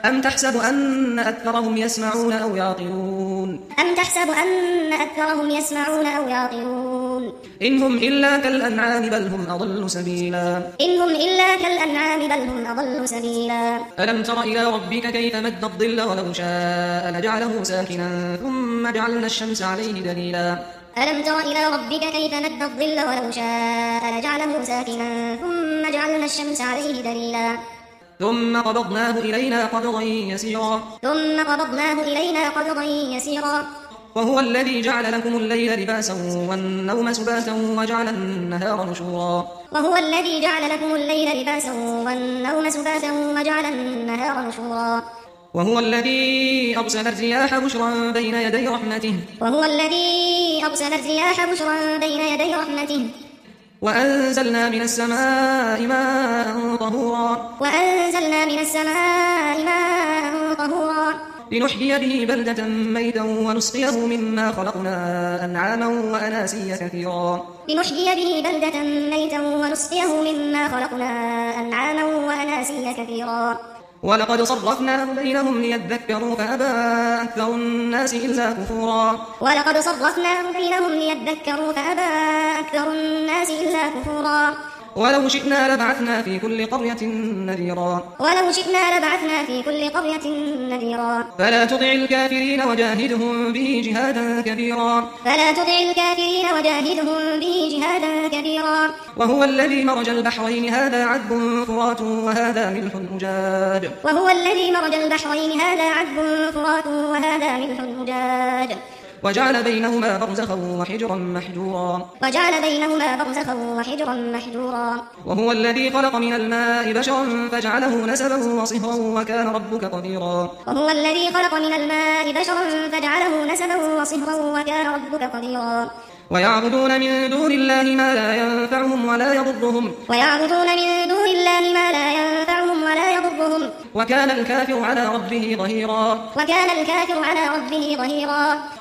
أم تحسب أن أكثرهم يسمعون أو يعقلون أم تحسب أن أكثرهم يسمعون أو يعقلون إن هم إلا كالأنعام بل هم أضل سبيلا إن هم إلا كالأنعام بل هم أضل سبيلا ألم تر إلى ربك كيف مد الظل ولو شاء لجعله ساكنا ثم جعلنا الشمس عليه دليلا ألم تر إلى ربك كيف مد الظل ولو شاء لجعله ساكنا ثم جعلنا الشمس عليه دليلا ثم قبضناه إلينا قبضا يسيرا وهو الذي جعل لكم الليل لباسا والنوم سباتا وجعل النهار نشورا وهو الذي أرسل الرياح بشرا بين يدي رحمته وأنزلنا من السماء ماء طهورا لنحيي به بلدة ميتا ونسقيه مما خلقنا أنعاما وأناسيا كثيرا ولقد صرفناه بينهم ليذكروا فأبى أكثر الناس إلا كفورا ولو شئنا لبعثنا في كل قرية نذيرا فلا تطع الكافرين وجاهدهم به جهادا وهو الذي مرج البحرين هذا عذب فرات وهذا ملح أجاج وجعل بينهما برزخا وحجرا محجورا وهو الذي خلق من الماء بشرا فجعله نسبا وصهرا وكان ربك قديرا ويعبدون من دون الله ما لا ينفعهم ولا يضرهم وكان الكافر على ربه ظهيرا